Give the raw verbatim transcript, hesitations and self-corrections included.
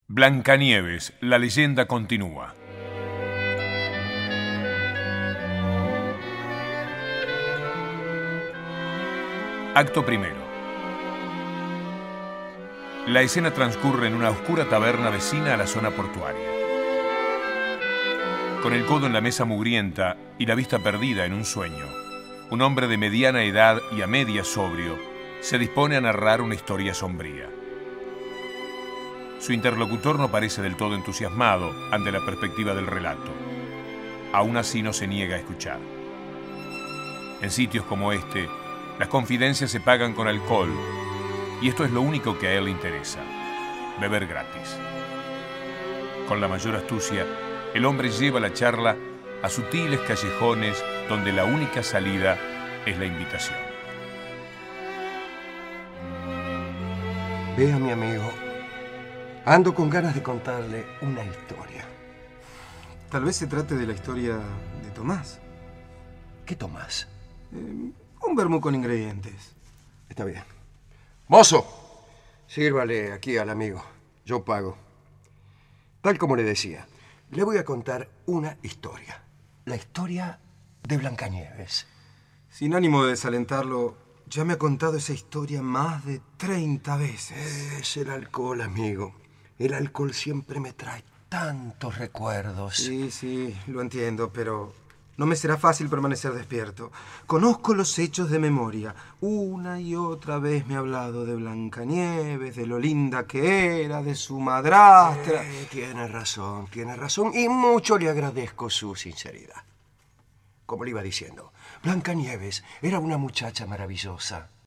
Blancanieves, la leyenda continúa. Acto primero. La escena transcurre en una oscura taberna vecina a la zona portuaria. Con el codo en la mesa mugrienta y la vista perdida en un sueño, un hombre de mediana edad y a media sobrio se dispone a narrar una historia sombría. Su interlocutor no parece del todo entusiasmado ante la perspectiva del relato. Aún así no se niega a escuchar. En sitios como este, las confidencias se pagan con alcohol, y esto es lo único que a él le interesa: beber gratis. Con la mayor astucia, el hombre lleva la charla a sutiles callejones donde la única salida es la invitación. Vea, mi amigo, ando con ganas de contarle una historia. Tal vez se trate de la historia de Tomás. ¿Qué Tomás? Eh, un vermú con ingredientes. Está bien. ¡Mozo! Sírvale aquí al amigo. Yo pago. Tal como le decía, le voy a contar una historia. La historia de Blancanieves. Sin ánimo de desalentarlo, ya me ha contado esa historia más de treinta veces. Es el alcohol, amigo. El alcohol siempre me trae tantos recuerdos. Sí, sí, lo entiendo, pero no me será fácil permanecer despierto. Conozco los hechos de memoria. Una y otra vez me ha hablado de Blancanieves, de lo linda que era, de su madrastra. Eh, tiene razón, tiene razón. Y mucho le agradezco su sinceridad. Como le iba diciendo, Blancanieves era una muchacha maravillosa.